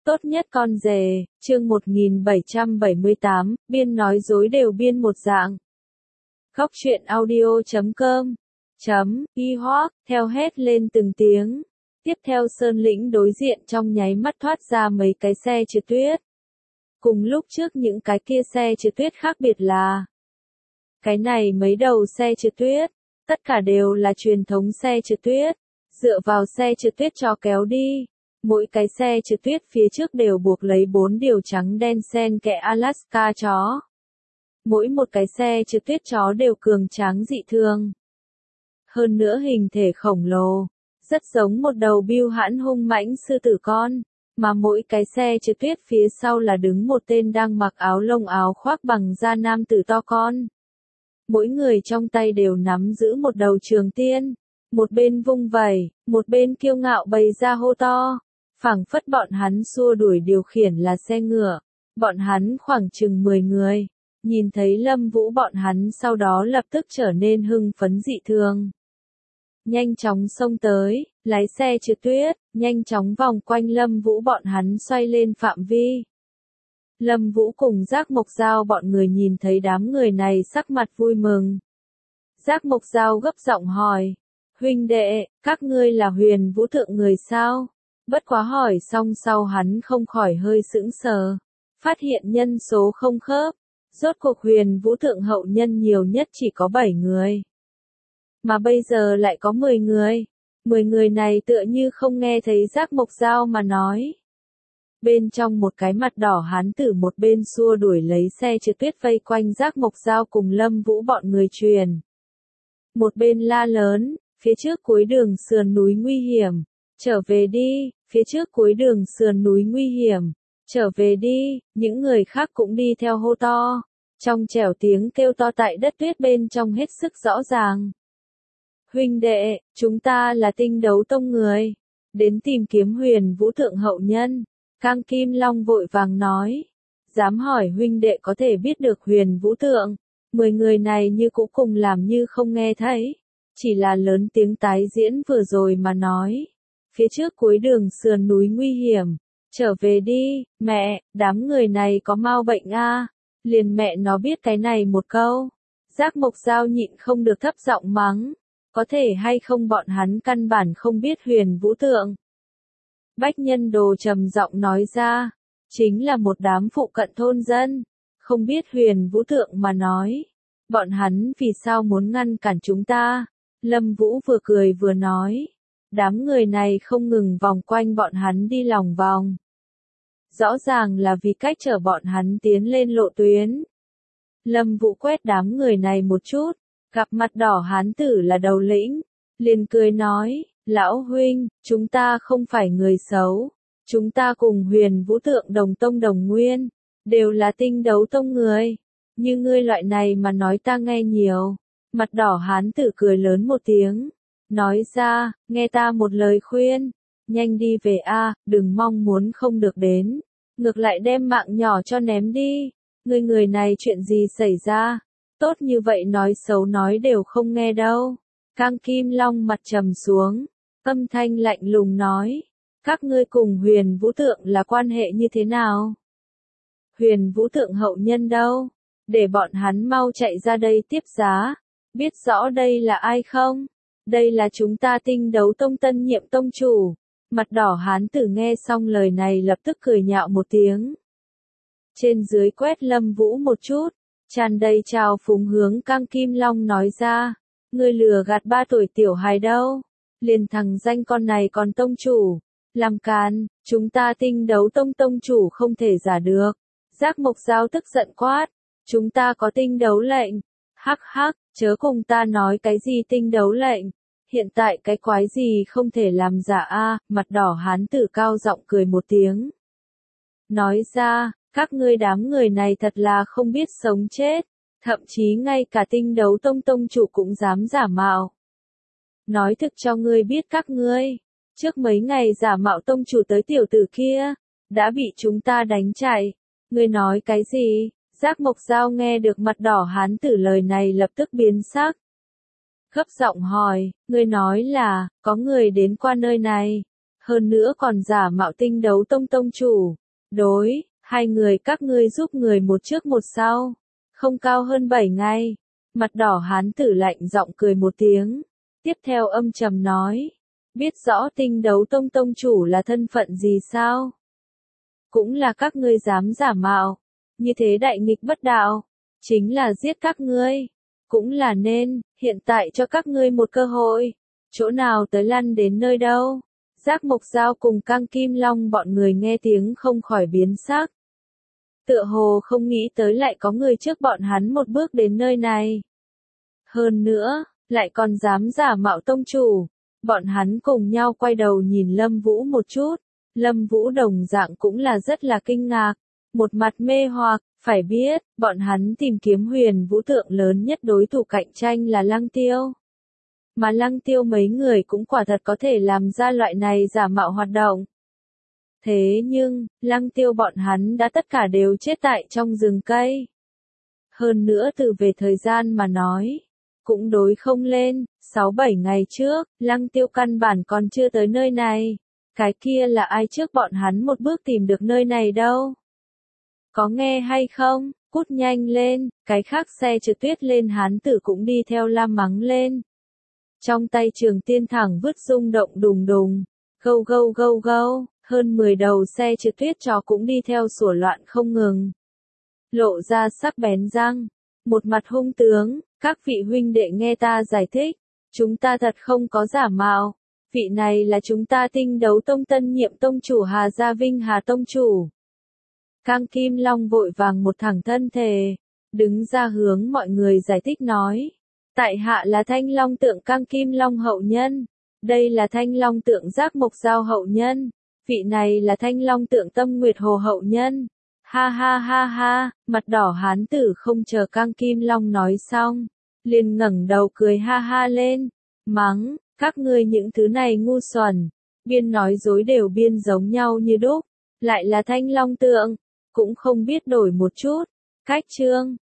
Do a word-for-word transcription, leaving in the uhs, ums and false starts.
Tốt nhất con rể, chương một nghìn bảy trăm bảy mươi tám, biên nói dối đều biên một dạng. Góc truyện audio chấm com chấm y hoác, theo hét lên từng tiếng. Tiếp theo Sơn Lĩnh đối diện trong nháy mắt thoát ra mấy cái xe trượt tuyết. Cùng lúc trước những cái kia xe trượt tuyết khác biệt là, cái này mấy đầu xe trượt tuyết, tất cả đều là truyền thống xe trượt tuyết, dựa vào xe trượt tuyết cho kéo đi. Mỗi cái xe trượt tuyết phía trước đều buộc lấy bốn điều trắng đen xen kẽ Alaska chó. Mỗi một cái xe trượt tuyết chó đều cường tráng dị thường. Hơn nữa hình thể khổng lồ, rất giống một đầu bưu hãn hung mãnh sư tử con, mà mỗi cái xe trượt tuyết phía sau là đứng một tên đang mặc áo lông áo khoác bằng da nam tử to con. Mỗi người trong tay đều nắm giữ một đầu trường tiên, một bên vung vẩy, một bên kiêu ngạo bày ra hô to. Phảng phất bọn hắn xua đuổi điều khiển là xe ngựa, bọn hắn khoảng chừng mười người, nhìn thấy Lâm Vũ bọn hắn sau đó lập tức trở nên hưng phấn dị thường. Nhanh chóng xông tới, lái xe trượt tuyết, nhanh chóng vòng quanh Lâm Vũ bọn hắn xoay lên phạm vi. Lâm Vũ cùng Giác Mộc Dao bọn người nhìn thấy đám người này sắc mặt vui mừng. Giác Mộc Dao gấp giọng hỏi, huynh đệ, các ngươi là Huyền Vũ Thượng người sao? Bất quá hỏi xong sau hắn không khỏi hơi sững sờ, phát hiện nhân số không khớp, rốt cuộc Huyền Vũ Thượng hậu nhân nhiều nhất chỉ có bảy người. Mà bây giờ lại có mười người, mười người này tựa như không nghe thấy Giác Mộc Dao mà nói. Bên trong một cái mặt đỏ hán tử một bên xua đuổi lấy xe trượt tuyết vây quanh Giác Mộc Dao cùng Lâm Vũ bọn người truyền. Một bên la lớn, phía trước cuối đường sườn núi nguy hiểm. Trở về đi, phía trước cuối đường sườn núi nguy hiểm, trở về đi, những người khác cũng đi theo hô to, trong trẻo tiếng kêu to tại đất tuyết bên trong hết sức rõ ràng. Huynh đệ, chúng ta là Tinh Đấu Tông người, đến tìm kiếm Huyền Vũ Thượng hậu nhân, Cang Kim Long vội vàng nói, dám hỏi huynh đệ có thể biết được Huyền Vũ Thượng, mười người này như cũ cùng làm như không nghe thấy, chỉ là lớn tiếng tái diễn vừa rồi mà nói. Phía trước cuối đường sườn núi nguy hiểm, trở về đi, mẹ, đám người này có mau bệnh a, à? Liền mẹ nó biết cái này một câu. Giác Mộc Dao nhịn không được thấp giọng mắng, có thể hay không bọn hắn căn bản không biết Huyền Vũ Thượng. Bách Nhân Đồ trầm giọng nói ra, chính là một đám phụ cận thôn dân, không biết Huyền Vũ Thượng mà nói, bọn hắn vì sao muốn ngăn cản chúng ta. Lâm Vũ vừa cười vừa nói. Đám người này không ngừng vòng quanh bọn hắn đi lòng vòng. Rõ ràng là vì cách chở bọn hắn tiến lên lộ tuyến. Lâm Vũ quét đám người này một chút, gặp mặt đỏ hán tử là đầu lĩnh, liền cười nói, lão huynh, chúng ta không phải người xấu, chúng ta cùng Huyền Vũ Thượng đồng tông đồng nguyên, đều là Tinh Đấu Tông người, như ngươi loại này mà nói ta nghe nhiều. Mặt đỏ hán tử cười lớn một tiếng. Nói ra, nghe ta một lời khuyên, nhanh đi về a, đừng mong muốn không được đến, ngược lại đem mạng nhỏ cho ném đi, người người này chuyện gì xảy ra, tốt như vậy nói xấu nói đều không nghe đâu. Cang Kim Long mặt trầm xuống, âm thanh lạnh lùng nói, các ngươi cùng Huyền Vũ Thượng là quan hệ như thế nào? Huyền Vũ Thượng hậu nhân đâu? Để bọn hắn mau chạy ra đây tiếp giá, biết rõ đây là ai không? Đây là chúng ta Tinh Đấu Tông tân nhiệm tông chủ. Mặt đỏ hán tử nghe xong lời này lập tức cười nhạo một tiếng. Trên dưới quét Lâm Vũ một chút, tràn đầy trào phúng hướng Cang Kim Long nói ra, ngươi lừa gạt ba tuổi tiểu hài đâu, liền thằng danh con này còn tông chủ, làm càn, chúng ta Tinh Đấu Tông tông chủ không thể giả được. Giác Mộc Dao tức giận quát, chúng ta có tinh đấu lệnh. Hắc hắc, chớ cùng ta nói cái gì tinh đấu lệnh, hiện tại cái quái gì không thể làm giả a, mặt đỏ hán tử cao giọng cười một tiếng. Nói ra, các ngươi đám người này thật là không biết sống chết, thậm chí ngay cả Tinh Đấu Tông tông chủ cũng dám giả mạo. Nói thực cho ngươi biết các ngươi, trước mấy ngày giả mạo tông chủ tới tiểu tử kia, đã bị chúng ta đánh chạy, ngươi nói cái gì? Giác Mộc Dao nghe được mặt đỏ hán tử lời này lập tức biến sắc. Gấp giọng hỏi, ngươi nói là, có người đến qua nơi này, Hơn nữa còn giả mạo Tinh Đấu Tông tông chủ. Đối, hai người các ngươi giúp người một trước một sau. Không cao hơn bảy ngày. Mặt đỏ hán tử lạnh giọng cười một tiếng. Tiếp theo âm trầm nói. Biết rõ Tinh Đấu Tông tông chủ là thân phận gì sao? Cũng là các ngươi dám giả mạo. Như thế đại nghịch bất đạo. Chính là giết các ngươi. Cũng là nên, hiện tại cho các ngươi một cơ hội. Chỗ nào tới lăn đến nơi đâu. Giác Mộc Giao cùng Cang Kim Long bọn người nghe tiếng không khỏi biến sắc. Tựa hồ không nghĩ tới lại có người trước bọn hắn một bước đến nơi này. Hơn nữa, lại còn dám giả mạo tông chủ. Bọn hắn cùng nhau quay đầu nhìn Lâm Vũ một chút. Lâm Vũ đồng dạng cũng là rất là kinh ngạc. Một mặt mê hoặc, phải biết, bọn hắn tìm kiếm huyền vũ tượng lớn nhất đối thủ cạnh tranh là Lăng Tiêu. Mà Lăng Tiêu mấy người cũng quả thật có thể làm ra loại này giả mạo hoạt động. Thế nhưng, Lăng Tiêu bọn hắn đã tất cả đều chết tại trong rừng cây. Hơn nữa từ về thời gian mà nói, cũng đối không lên, sáu bảy ngày trước, Lăng Tiêu căn bản còn chưa tới nơi này. Cái kia là ai trước bọn hắn một bước tìm được nơi này đâu? Có nghe hay không? Cút nhanh lên, cái khác xe trượt tuyết lên hán tử cũng đi theo la mắng lên. Trong tay Trường Tiên thẳng vứt rung động đùng đùng, gâu gâu gâu gâu, hơn mười đầu xe trượt tuyết trò cũng đi theo sủa loạn không ngừng. Lộ ra sắc bén răng, một mặt hung tướng, các vị huynh đệ nghe ta giải thích, chúng ta thật không có giả mạo, vị này là chúng ta Tinh Đấu Tông tân nhiệm tông chủ Hà Gia Vinh Hà tông chủ. Cang Kim Long vội vàng một thẳng thân thể, đứng ra hướng mọi người giải thích nói. Tại hạ là Thanh Long tượng Cang Kim Long hậu nhân. Đây là Thanh Long tượng Giác Mộc Giao hậu nhân. Vị này là Thanh Long tượng Tâm Nguyệt Hồ hậu nhân. Ha ha ha ha, mặt đỏ hán tử không chờ Cang Kim Long nói xong. Liền ngẩng đầu cười ha ha lên. Mắng, các ngươi những thứ này ngu xuẩn. Biên nói dối đều biên giống nhau như đúc. Lại là Thanh Long tượng. Cũng không biết đổi một chút. Cách chương.